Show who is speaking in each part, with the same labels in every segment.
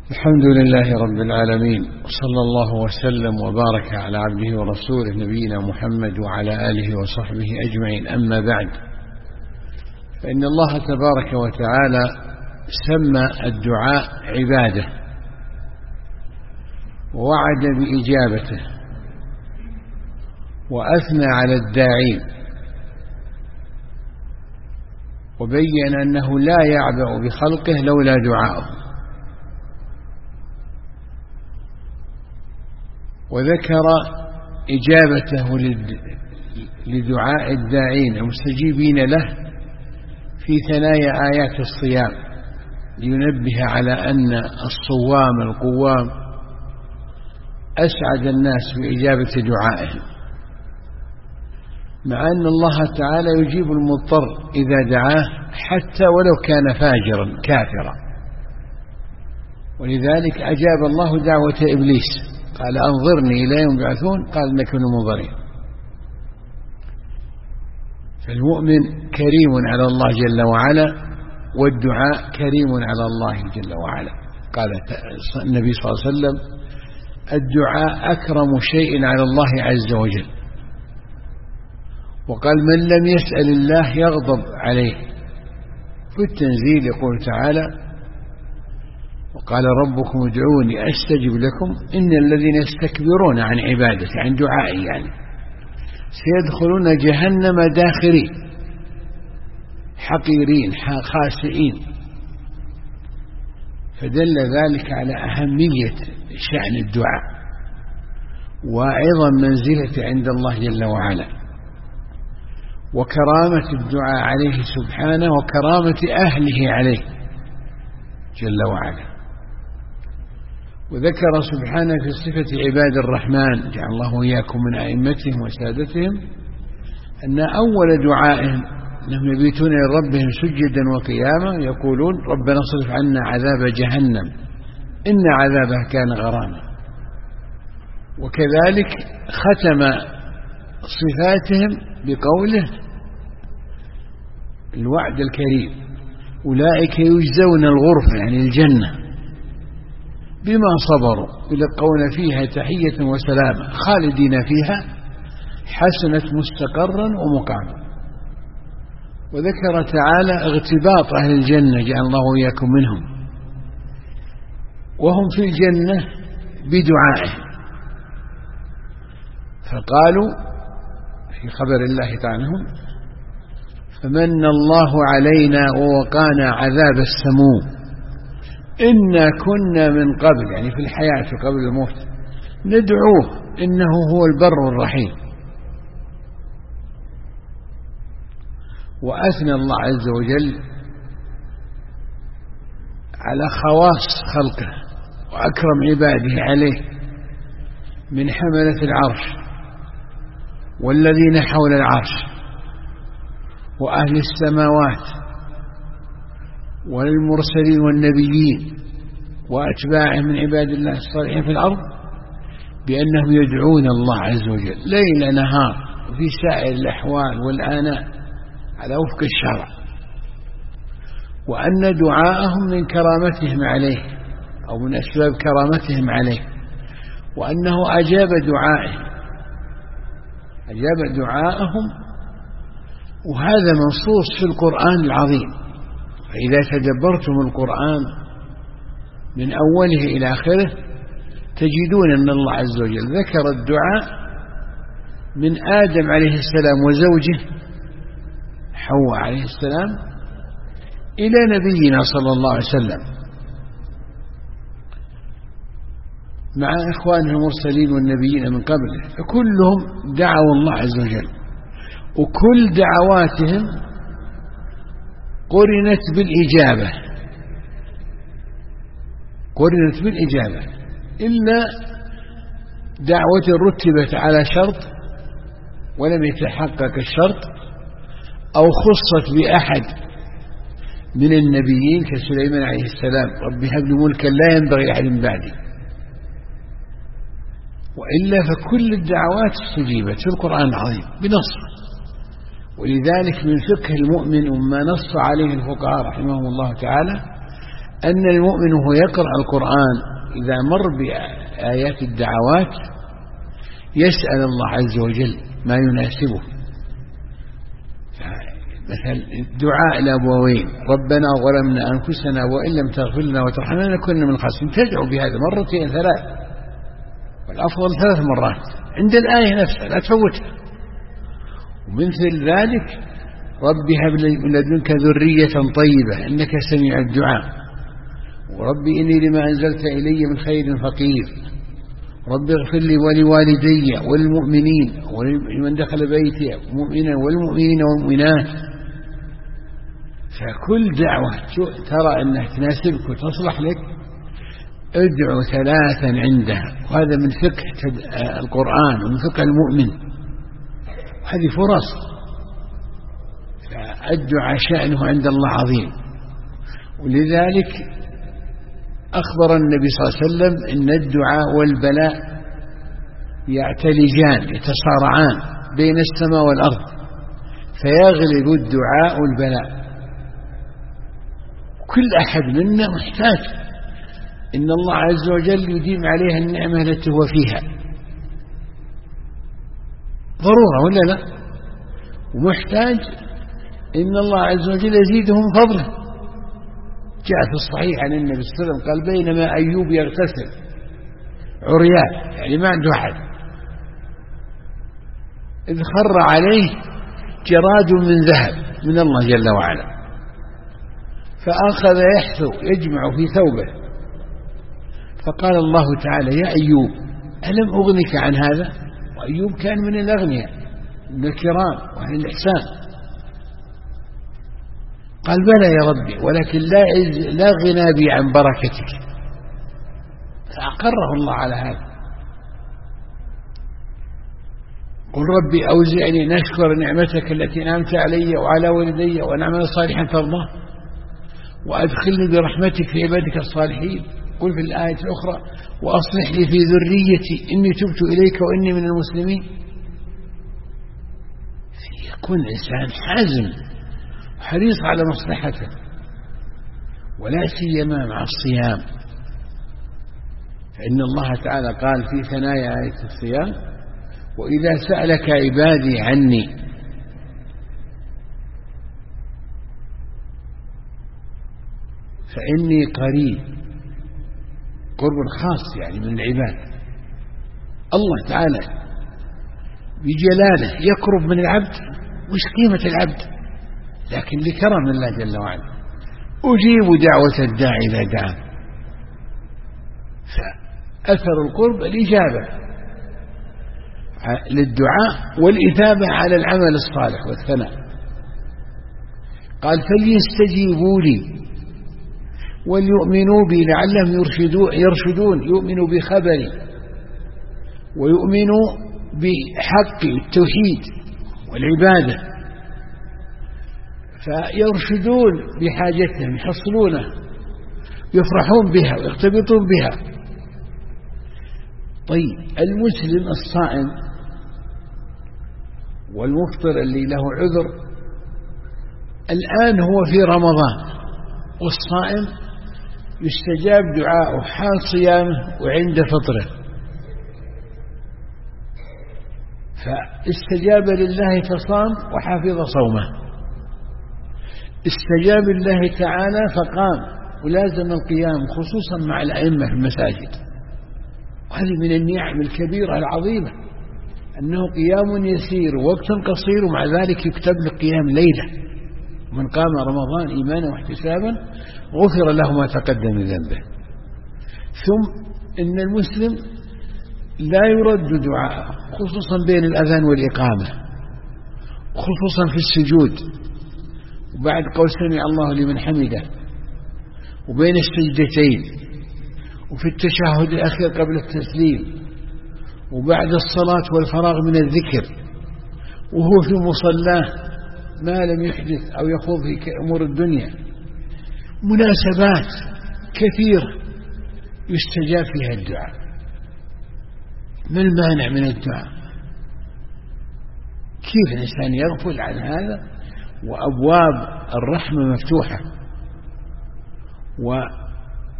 Speaker 1: الحمد لله رب العالمين، وصلى الله وسلم وبارك على عبده ورسوله نبينا محمد وعلى آله وصحبه أجمعين. أما بعد، فإن الله تبارك وتعالى سمى الدعاء عبادة ووعد بإجابته، وأثنى على الداعين وبين أنه لا يعبأ بخلقه لولا دعاءه، وذكر إجابته لدعاء الداعين المستجيبين له في ثنايا آيات الصيام، لينبه على أن الصوام القوام أسعد الناس بإجابة دعائهم، مع أن الله تعالى يجيب المضطر إذا دعاه حتى ولو كان فاجرا كافرا. ولذلك أجاب الله دعوة إبليس، قال أنظرني إلى يوم يبعثون، قال إنك من المنظرين. فالمؤمن كريم على الله جل وعلا، والدعاء كريم على الله جل وعلا. قال النبي صلى الله عليه وسلم: الدعاء أكرم شيء على الله عز وجل. وقال: من لم يسأل الله يغضب عليه. في التنزيل يقول تعالى: وقال ربكم ادعوني أستجب لكم إن الذين يستكبرون عن عبادتي، عن دعائي يعني، سيدخلون جهنم داخرين حقيرين خاسئين. فدل ذلك على أهمية شأن الدعاء وعظم منزلته عند الله جل وعلا، وكرامة الدعاء عليه سبحانه، وكرامة أهله عليه جل وعلا. وذكر سبحانه في صفة عباد الرحمن، جعل الله وإياكم من أئمتهم وسادتهم، أن أول دعائهم أنهم يبيتون لربهم سجدا وقياما يقولون: ربنا اصرف عنا عذاب جهنم إن عذابها كان غراما. وكذلك ختم صفاتهم بقوله: الوعد الكريم، أولئك يجزون الغرفة يعني الجنة بما صبروا يلقون فيها تحية وسلاما خالدين فيها حسنت مستقرا ومقاما. وذكر تعالى اغتباط أهل الجنة، جعل الله وإياكم منهم، وهم في الجنة بدعائه. فقالوا في خبر الله تعالى: فمن الله علينا ووقانا عذاب السموم إنا كنا من قبل، يعني في الحياة قبل الموت، ندعوه إنه هو البر الرحيم. وأثنى الله عز وجل على خواص خلقه وأكرم عباده عليه من حملة العرش والذين حول العرش وأهل السماوات والمرسلين والنبيين وأتباعهم من عباد الله الصالحين في الأرض، بأنهم يدعون الله عز وجل ليل نهار في سائر الأحوال والآناء على وفق الشرع، وأن دعاءهم من كرامتهم عليه أو من أسباب كرامتهم عليه، وأنه أجاب دعاءهم. وهذا منصوص في القرآن العظيم. فإذا تدبرتم القرآن من أوله إلى آخره تجدون أن الله عز وجل ذكر الدعاء من آدم عليه السلام وزوجه حواء عليه السلام إلى نبينا صلى الله عليه وسلم مع إخوانه المرسلين والنبيين من قبله، فكلهم دعوا الله عز وجل، وكل دعواتهم قرنت بالإجابة إلا دعوة رتبت على شرط ولم يتحقق الشرط، أو خصت بأحد من النبيين كسليمان عليه السلام: رب هب لي ملكا لا ينبغي لأحد من بعدي. وإلا فكل الدعوات استجيبت في القرآن العظيم بنص. ولذلك من فقه المؤمن وما نص عليه الفقهاء رحمهم الله تعالى أن المؤمن وهو يقرأ القرآن إذا مر بآيات الدعوات يسأل الله عز وجل ما يناسبه. مثل دعاء الأبوين ربنا ظلمنا أنفسنا وإن لم تغفر لنا وترحمنا لنكن من الخاسرين، تدعو بهذا مرتين 3، والأفضل 3 مرات عند الآية نفسها لا تفوتها. ومثل ذلك رب هب لي من لدنك ذرية طيبة إنك سميع الدعاء، وربي إني لما أنزلت إلي من خير فقير، رب اغفر لي ولوالدي والمؤمنين ولمن دخل بيتي مؤمنا والمؤمنين والمؤمنات. فكل دعوة ترى أنها تناسبك وتصلح لك ادعو 3 عندها، وهذا من فقه القرآن ومن فقه المؤمن، هذه فرص. فالدعاء شأنه عند الله عظيم، ولذلك أخبر النبي صلى الله عليه وسلم إن الدعاء والبلاء يعتلجان يتصارعان بين السماء والأرض، فيغلب الدعاء والبلاء. كل أحد منا محتاج إن الله عز وجل يديم عليها النعمة التي هو فيها، ضرورة ولا لا؟ ومحتاج إن الله عز وجل يزيده من فضله. جاء في الصحيح عن النبي صلى الله عليه وسلم قال بينما أيوب يغتسل عريان، يعني ما عنده أحد، إذ خر عليه جراد من ذهب من الله جل وعلا، فأخذ يحثو يجمع في ثوبه، فقال الله تعالى يا أيوب ألم أغنك عن هذا؟ وأيوب كان من الأغنياء من الكرام وأهل الإحسان. قال بلى يا ربي ولكن لا غنى بي عن بركتك، فأقره الله على هذا. قل ربي أوزعني نشكر نعمتك التي أنعمت علي وعلى والدي وأن أعمل صالحا ترضاه وأدخلني برحمتك في عبادك الصالحين. قل في الآية الأخرى وأصلح لي في ذريتي إني تبت إليك وإني من المسلمين. يكون إنسان حازم حريص على مصلحته، ولا سيما مع الصيام، فإن الله تعالى قال في ثنايا آية الصيام وإذا سألك عبادي عني فإني قريب، قرب خاص يعني من العباد. الله تعالى بجلاله يقرب من العبد، مش قيمة العبد لكن لكرم الله جل وعلا. أجيب دعوة الداعي إذا دعا، فأثر القرب الإجابة للدعاء والإثابة على العمل الصالح والثناء. قال فليستجيبوا لي وليؤمنوا بي لعلهم يرشدون، يؤمنوا بخبري ويؤمنوا بحق التوحيد والعبادة، فيرشدون بحاجتهم يحصلونه يفرحون بها ويختبطون بها. طيب المسلم الصائم والمفطر اللي له عذر الآن هو في رمضان، والصائم يستجاب دعاءه حال صيامه وعند فطره، فاستجاب لله فصام وحفظ صومه، استجاب الله تعالى فقام ولازم القيام خصوصا مع الأئمة في المساجد. وهذه من النعم الكبيرة العظيمة أنه قيام يسير ووقت قصير ومع ذلك يكتب له قيام ليلة. من قام رمضان إيمانا واحتسابا غفر له ما تقدم من ذنبه. ثم إن المسلم لا يرد دعاء خصوصا بين الأذان والإقامة، خصوصا في السجود وبعد قول سمع الله لمن حمده، وبين السجدتين، وفي التشهد الأخير قبل التسليم، وبعد الصلاة والفراغ من الذكر، وهو في مصلاه ما لم يحدث أو يخوض في أمور الدنيا. مناسبات كثيرة يستجاب فيها الدعاء. ما المانع من الدعاء؟ كيف الإنسان يغفل عن هذا وأبواب الرحمة مفتوحة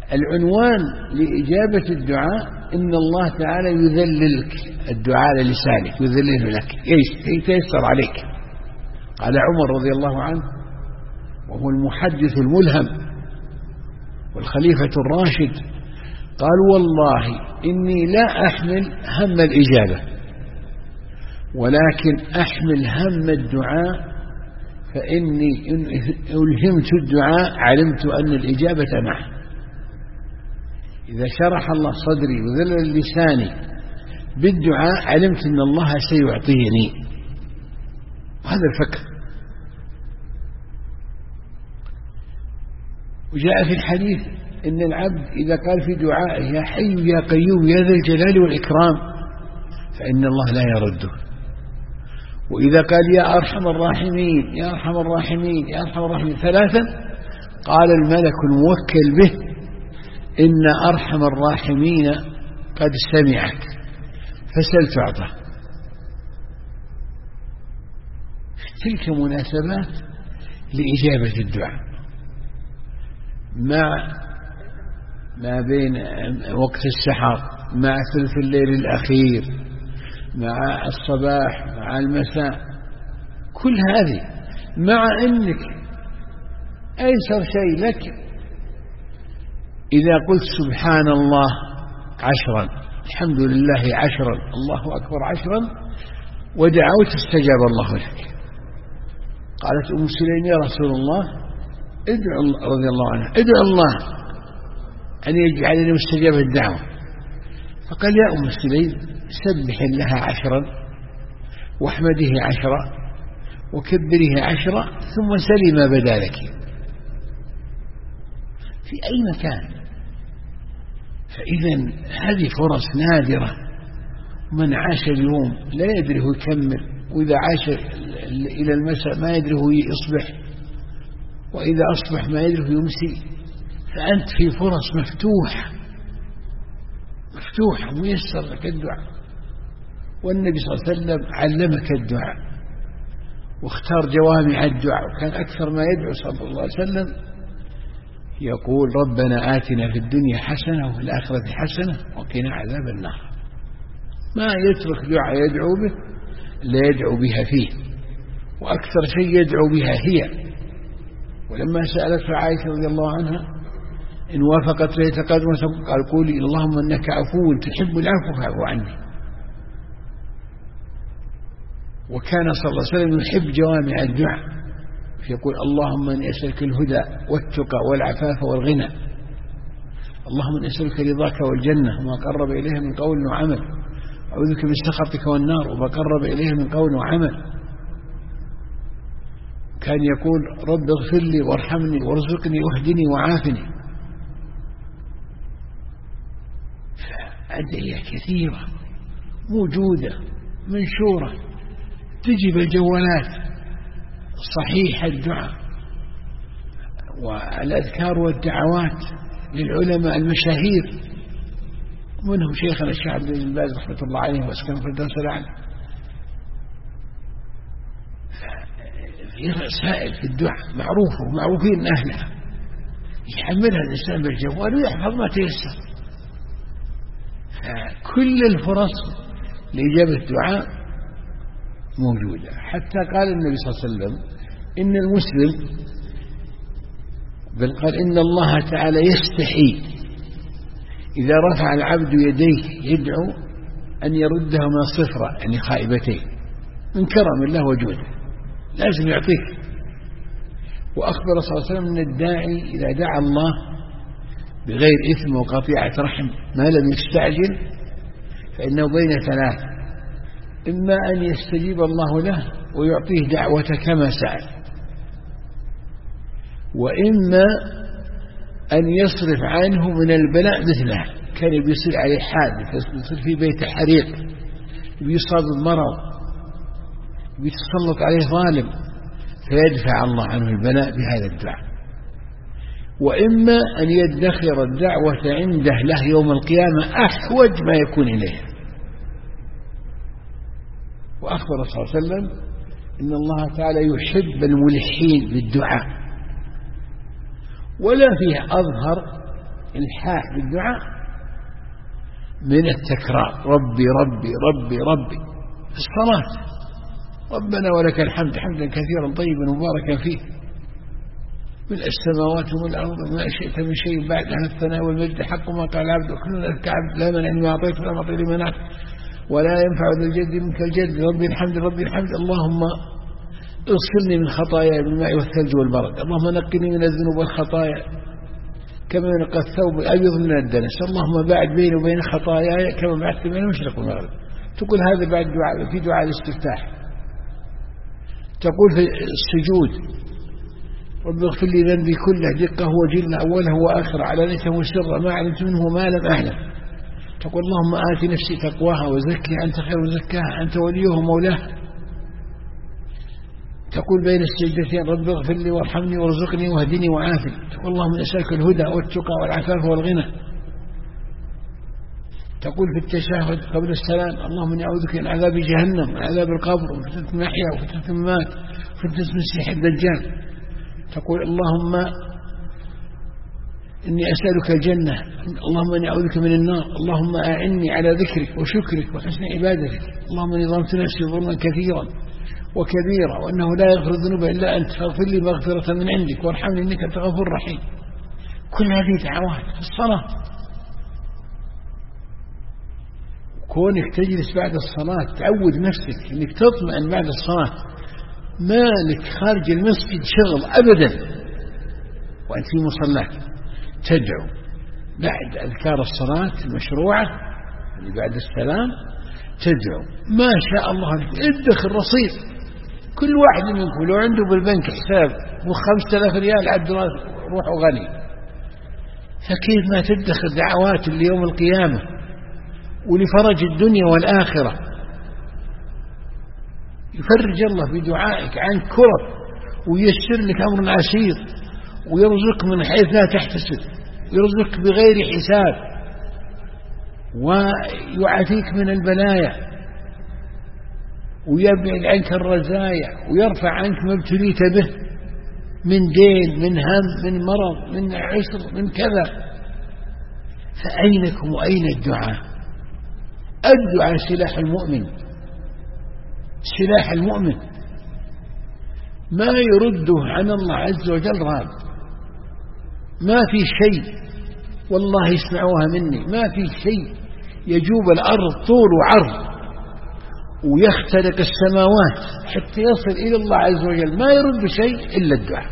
Speaker 1: العنوان لإجابة الدعاء إن الله تعالى يذللك الدعاء لسانك، يذلله لك، يتيسر عليك. قال عمر رضي الله عنه وهو المحدث الملهم والخليفة الراشد، قال والله إني لا أحمل هم الإجابة ولكن أحمل هم الدعاء، فإني إن ألهمت الدعاء علمت أن الإجابة معه. إذا شرح الله صدري وذلل لساني بالدعاء علمت أن الله سيعطيني. هذا الفكر. وجاء في الحديث إن العبد إذا قال في دعائه يا حي يا قيوم يا ذا الجلال والإكرام فإن الله لا يرده. وإذا قال يا أرحم الراحمين يا أرحم الراحمين يا أرحم الراحمين ثلاثا قال الملك الموكل به إن أرحم الراحمين قد سمعك فسل تعطى. تلك مناسبات لإجابة الدعاء ما بين وقت السحر مع ثلث الليل الأخير مع الصباح مع المساء، كل هذه مع أنك أيسر شيء لك إذا قلت سبحان الله 10 الحمد لله 10 الله أكبر 10 ودعوت استجاب الله لك. قالت أم سليم يا رسول الله ادعو رضي الله عنها ادعو الله أن يجعلني مستجاب الدعوة. فقال يا أم سليم سبح الله 10 واحمده 10 وكبره 10 ثم سلي ما بدا لك في أي مكان. فإذا هذه فرص نادرة. من عاش اليوم لا يدري هو يكمل، وإذا عاش إلى المساء ما يدري هو يصبح، وإذا أصبح ما يدري هو يمسي. فأنت في فرص مفتوحة ميسر لك الدعاء. والنبي صلى الله عليه وسلم علمك الدعاء واختار جوامع الدعاء، وكان أكثر ما يدعو صلى الله عليه وسلم يقول ربنا آتنا في الدنيا حسنة وفي الآخرة حسنة وقنا عذاب النار. ما يترك دعاء يدعو به لا يدعو بها فيه، وأكثر شيء يدعو بها هي. ولما سألت عائشة رضي الله عنها إن وافقت ليلة القدر قال قولي اللهم إنك عفو تحب العفو فاعف عني. وكان صلى الله عليه وسلم يحب جوامع الدعاء، يقول اللهم إني أسألك الهدى والتقى والعفاف والغنى، اللهم إني أسألك رضاك والجنة وما قرب إليها من قول وعمل، أعوذ بك من سخطك والنار وما قرب إليها من قول وعمل. كان يقول رب اغفر لي وارحمني وارزقني واهدني وعافني. أدعية كثيرة موجودة منشورة تجي بالجوالات صحيح الدعاء والأذكار والدعوات للعلماء المشاهير، منهم شيخنا الشيخ عبد العزيز بن باز رحمة الله عليه واسكن في الدرس الأعلى. في رسائل في الدعاء معروفة ومعروفين أهلها، يحملها الإنسان بالجوال ويحفظ ما تيسر. كل الفرص لإجابة الدعاء موجودة. حتى قال النبي صلى الله عليه وسلم إن المسلم بل قال إن الله تعالى يستحي إذا رفع العبد يديه يدعو أن يردها من الصفرة يعني خائبتين من كرم الله وجوده، لازم يعطيك. وأخبر صلى الله عليه وسلم أن الداعي إذا دعا الله بغير إثم وقطيعة رحم ما لم يستعجل فإنه بين ثلاث: إما أن يستجيب الله له ويعطيه دعوة كما سأل، وإما أن يصرف عنه من البلاء مثله. كان بيصير عليه حادث، يصير في بيته حريق، بيصاب بمرض، بيتسلط عليه ظالم، فيدفع الله عنه البلاء بهذا الدعاء. وإما أن يدخر الدعوة عنده له يوم القيامة أحوج ما يكون إليه. وأخبر صلى الله عليه وسلم إن الله تعالى يحب الملحين بالدعاء، ولا فيه أظهر الحاح بالدعاء من التكرار، ربي ربي ربي ربي في الصلاة. ربنا ولك الحمد حمدا كثيرا طيبا مباركا فيه من السماوات ومن الأرض وما شئت من شيء بعد أهل الثناء والمجد حق ما قال العبد وكلنا لك عبد لا منع لما أعطيت ولا معطي لمن أعطيت ولا ينفع ذا الجد منك الجد. ربي الحمد ربي الحمد. اللهم اغسلني من خطاياي بالماء والثلج والبرد. اللهم نقني من الذنوب والخطايا كما ينقى الثوب الأبيض من الدنس. اللهم باعد بيني وبين خطاياي كما بعدت بين المشرق والمغرب. تقول هذا بعد دعاء في دعاء الاستفتاح. تقول في السجود رب اغفر لي ذنبي كله دقه وجله أوله وآخره علانيته وسره ما علمت منه ما لم أعلم. تقول اللهم آت نفسي تقواها وزكها أنت خير زكاها أنت وليه ومولاها. تقول بين السجدتين رب اغفر لي وارحمني وارزقني واهدني وعافني. تقول اللهم نسألك الهدى والتقى والعفاف والغنى. تقول في التشهد قبل السلام اللهم اني اعوذ بك من عذاب جهنم ومن عذاب القبر وفتنة المحيا وفتنة الممات وفتنة المسيح الدجال. تقول اللهم إني أسألك الجنة اللهم إني أعوذ بك من النار. اللهم أعني على ذكرك وشكرك وحسن عبادتك. اللهم إني ظلمت نفسي ظلما كثيرا وكبيرا وأنه لا يغفر الذنوب إلا أنت فاغفر لي مغفرة من عندك وارحمني إنك أنت غفور رحيم. كل هذه دعوات في الصلاة. كونك تجلس بعد الصلاة تعود نفسك إنك تطمئن بعد الصلاة ما لك خارج المسجد شغل أبدا وأنت في مصلاك تدعو بعد أذكار الصلاة المشروعة اللي بعد السلام تدعو ما شاء الله ادخل رصيد. كل واحد منكم لو عنده بالبنك حساب و5000 ريال عبد روحه غني. فكيف ما تدخل دعوات ليوم القيامة ولفرج الدنيا والآخرة. يفرج الله بدعائك عن كرب وييسر لك أمر عسير ويرزقك من حيث لا تحتسب ويرزقك بغير حساب ويعافيك من البلايا ويبعد عنك الرزايا ويرفع عنك ما ابتليت به من دين من هم من مرض من عسر من كذا. فأينكم وأين الدعاء؟ الدعاء سلاح المؤمن. سلاح المؤمن ما يرده عن الله عز وجل راد. ما في شيء والله يسمعوها مني ما في شيء يجوب الأرض طول وعرض ويخترق السماوات حتى يصل إلى الله عز وجل ما يرد شيء إلا الدعاء.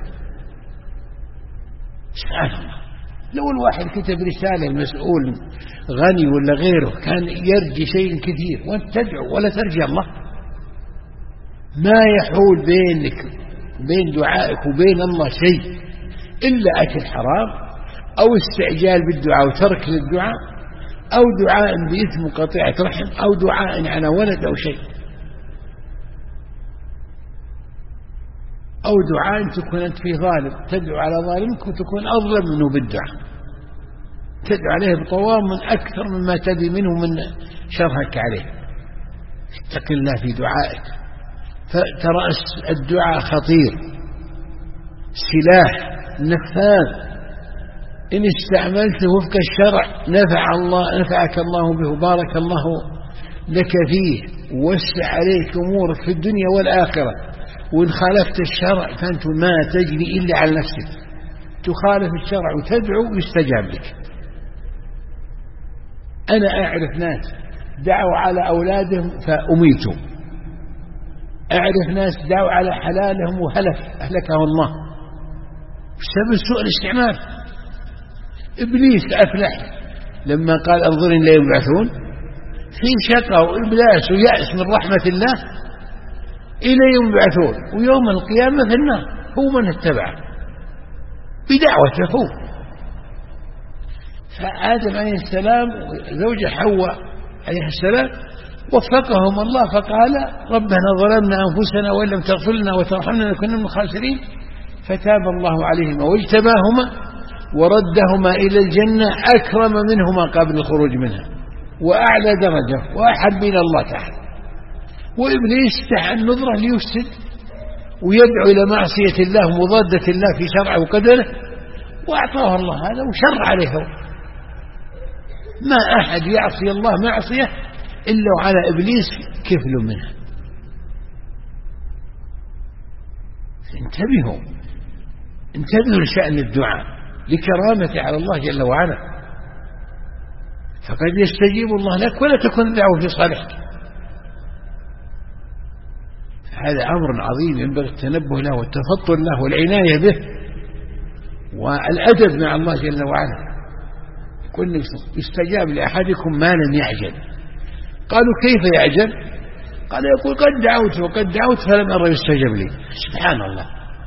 Speaker 1: سبحان الله. لو الواحد كتب رسالة المسؤول غني ولا غيره كان يرجي شيء كثير وانت تدعو ولا ترجى الله. ما يحول بينك بين دعائك وبين الله شيء إلا أكل حرام أو استعجال بالدعاء وترك للدعاء أو دعاء بإثم قطيعة رحم أو دعاء على ولد أو شيء أو دعاء تكون أنت في ظالم تدعو على ظالمك وتكون أظلم منه بالدعاء تدعو عليه بطوام من أكثر مما تدري منه من شرهك عليه. اتق الله في دعائك. فترى الدعاء خطير سلاح نفاذ إن استعملته وفق الشرع نفعك الله به وبارك الله لك فيه ووسع عليك أمورك في الدنيا والآخرة. وإن خالفت الشرع فأنت ما تجري إلا على نفسك. تخالف الشرع وتدعو يستجاب لك. أنا أعرف ناس دعوا على أولادهم فأميتوا. أعرف ناس دعوا على حلالهم أهلكهم الله بسبب سوء الاستعمال. إبليس أفلح لما قال انظرني لا يبعثون في شقى وإبلاس ويأس من رحمة الله إلى يوم يبعثون ويوم القيامة في النار. هو من اتبعه بدعوته هو. فآدم عليه السلام وزوجة حواء عليه السلام وفقهم الله فقال ربنا ظلمنا أنفسنا وإن لم تغفر لنا وترحمنا لنكن من الخاسرين فتاب الله عليهما واجتباهما وردهما إلى الجنة أكرم منهما قبل الخروج منها وأعلى درجة وأحب إلى الله تعالى. وإبليس سعى النظرة ليفسد ويدعو إلى معصية الله ومضادة الله في شرعه وقدره وأعطاه الله هذا وشر عليه ما أحد يعصي الله معصية إلا وعلى إبليس كفل منها. انتبهوا لشأن الدعاء لكرامته على الله جل وعلا، فقد يستجيب الله لك ولا تكون الدعوة في صالحك. هذا أمر عظيم ينبغي التنبه له والتفطن له والعناية به والأدب مع الله جل وعلا. يقول يستجاب لأحدكم ما لم يعجل. قالوا كيف يعجل؟ قال يقول قد دعوت وقد دعوت فلم أرى يستجاب لي. سبحان الله،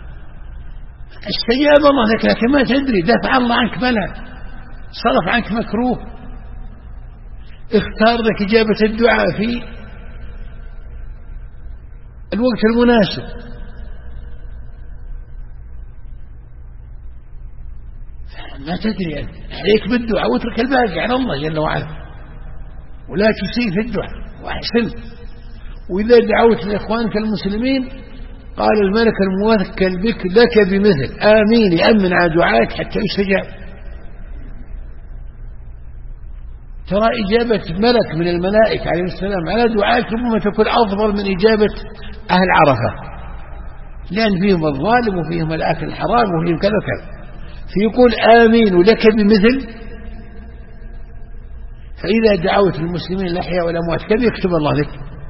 Speaker 1: استجاب الله لك لكن ما تدري، دفع الله عنك بلاء، صرف عنك مكروه، اختار لك إجابة الدعاء في الوقت المناسب. ما تدري أنت، عليك بالدعاء واترك الباقي على الله جل وعلا، ولا تسيء في الدعاء وأحسن. وإذا دعوت لإخوانك المسلمين قال الملك الموكل بك لك بمثل آمين، يأمن على دعائك حتى يستجاب. ترى إجابة ملك من الملائكة عليه السلام على دعائك ربما تكون أفضل من إجابة أهل عرفة، لأن فيهم الظالم وفيهم الأكل الحرام وفيهم كذا وكذا، فيقول آمين ولك بمثل. فإذا دعوت المسلمين الأحياء والأموات كم يكتب الله لك؟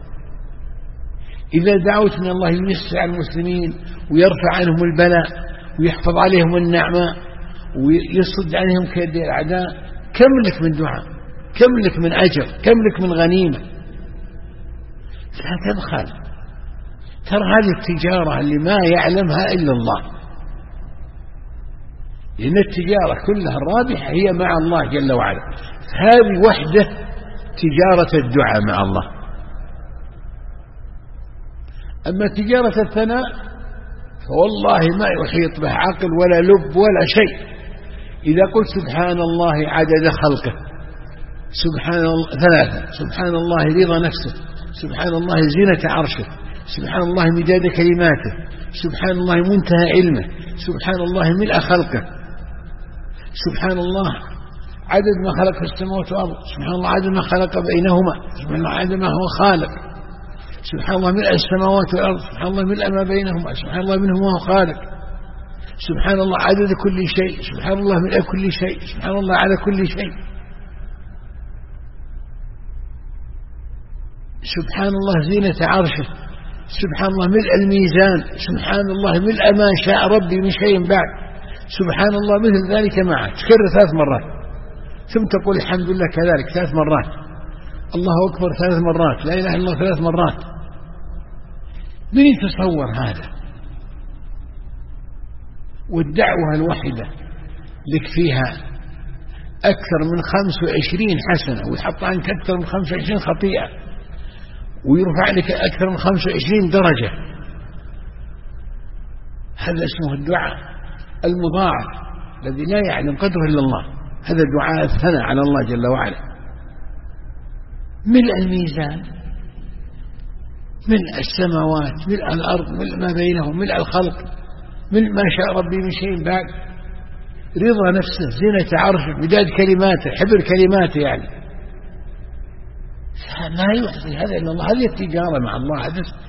Speaker 1: إذا دعوت من الله يوسع المسلمين ويرفع عنهم البلاء ويحفظ عليهم النعمة ويصد عنهم كيد الأعداء، كم لك من دعاء، كم لك من أجر، كم لك من غنيمة. لا تبخل، ترى هذه التجارة اللي ما يعلمها إلا الله، لأن التجارة كلها الرابحة هي مع الله جل وعلا. هذه وحده تجارة الدعاء مع الله. أما تجارة الثناء فوالله ما يحيط به عقل ولا لب ولا شيء. إذا قلت سبحان الله عدد خلقه، سبحان الله ثلاثة، سبحان الله رضا نفسه، سبحان الله زينة عرشه، سبحان الله مداد كلماته، سبحان الله منتهى علمه، سبحان الله ملء خلقه، سبحان الله عدد ما خلق في السماوات والأرض، سبحان الله عدد ما خلق بينهما، سبحان الله عدد ما هو خالق، سبحان الله ملء السماوات والأرض، سبحان الله ملء ما بينهما، سبحان الله منه ما هو خالق، سبحان الله عدد كل شيء، سبحان الله ملء كل شيء، سبحان الله على كل شيء، سبحان الله زينة عرشه، سبحان الله ملء الميزان، سبحان الله ملء ما شاء ربي من شيء بعد، سبحان الله مثل ذلك معه. تكرر 3 مرات ثم تقول الحمد لله كذلك 3 مرات، الله أكبر 3 مرات، لا إله إلا الله 3 مرات. من يتصور هذا؟ والدعوة الواحدة لك فيها أكثر من 25 حسنة، ويحط عنك أكثر من 25 خطيئة، ويرفع لك أكثر من 25 درجة. هذا اسمه الدعاء المضاعف الذي لا يعلم قدره إلا الله. هذا دعاء الثناء على الله جل وعلا. ملء الميزان، ملء السماوات، ملء الأرض، ملء ما بينهم، ملء الخلق، ملء ما شاء ربي من شيء بعد، رضا نفسه، زينة عرشه، مداد كلماته، حبر كلماته، يعني ما يحصي هذا إلا الله. هذه التجارة مع الله.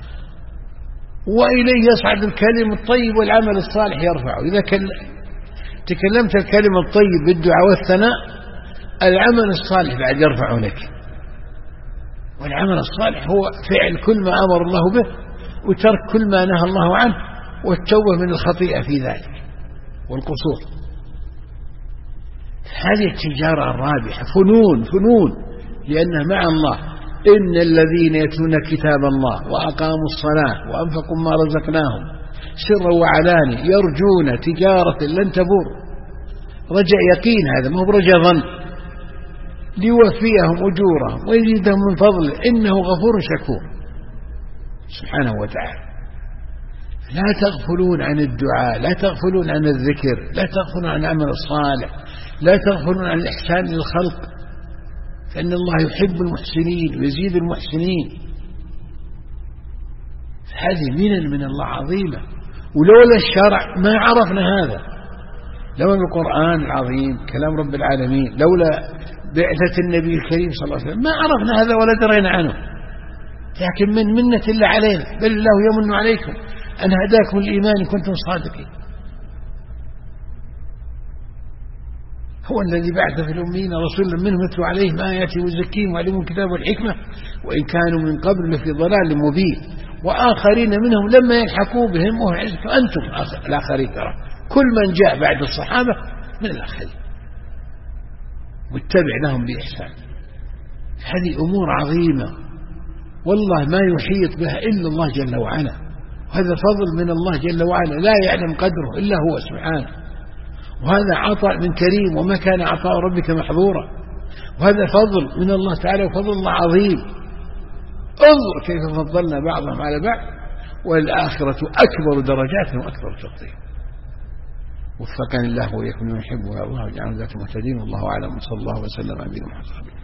Speaker 1: وإليه يصعد الكلم الطيب والعمل الصالح يرفعه. إذا تكلمت الكلم الطيب بالدعاء والثناء، العمل الصالح بعد يرفعه لك. والعمل الصالح هو فعل كل ما أمر الله به وترك كل ما نهى الله عنه والتوبة من الخطيئة في ذلك والقصور. هذه التجارة الرابحة فنون لأنها مع الله. إن الذين يتلون كتاب الله وأقاموا الصلاة وأنفقوا ما رزقناهم سرا وعلانية يرجون تجارة لن تبور. رجاء يقين، هذا ما هو رجاء ظن. ليوفيهم أجورهم ويزيدهم من فضله إنه غفور شكور سبحانه وتعالى. لا تغفلون عن الدعاء، لا تغفلون عن الذكر، لا تغفلون عن العمل الصالح، لا تغفلون عن الإحسان للخلق، فإن الله يحب المحسنين ويزيد المحسنين. هذه من الله عظيمة. ولولا الشرع ما عرفنا هذا. لولا القرآن العظيم كلام رب العالمين، لولا بعثة النبي الكريم صلى الله عليه وسلم ما عرفنا هذا ولا درينا عنه، لكن من منة الله علينا، بل الله يمن عليكم أن هداكم الإيمان كنتم صادقين. هو الذي بعث في الأمين رسولا منهم يتلو عليهم آياته ويزكيهم ويعلمهم الكتاب والحكمة وإن كانوا من قبل لفي ضلال مبين وآخرين منهم لما يلحقوا بهم وهو أنتم الآخرين. ترى كل من جاء بعد الصحابة من الآخرين واتبع لهم بإحسان. هذه أمور عظيمة والله ما يحيط بها إلا الله جل وعلا، وهذا فضل من الله جل وعلا لا يعلم قدره إلا هو سبحانه، وهذا عطاء من كريم وما كان عطاء ربك محظورا، وهذا فضل من الله تعالى وفضل الله عظيم. انظر كيف فضلنا بعضهم على بعض، والآخرة أكبر درجات وأكبر تفضيل. وفقني الله وإياكم لما يحب ويرضى وجعلنا ذات مهتدين، والله أعلم، وصلى الله وسلم على نبينا محمد.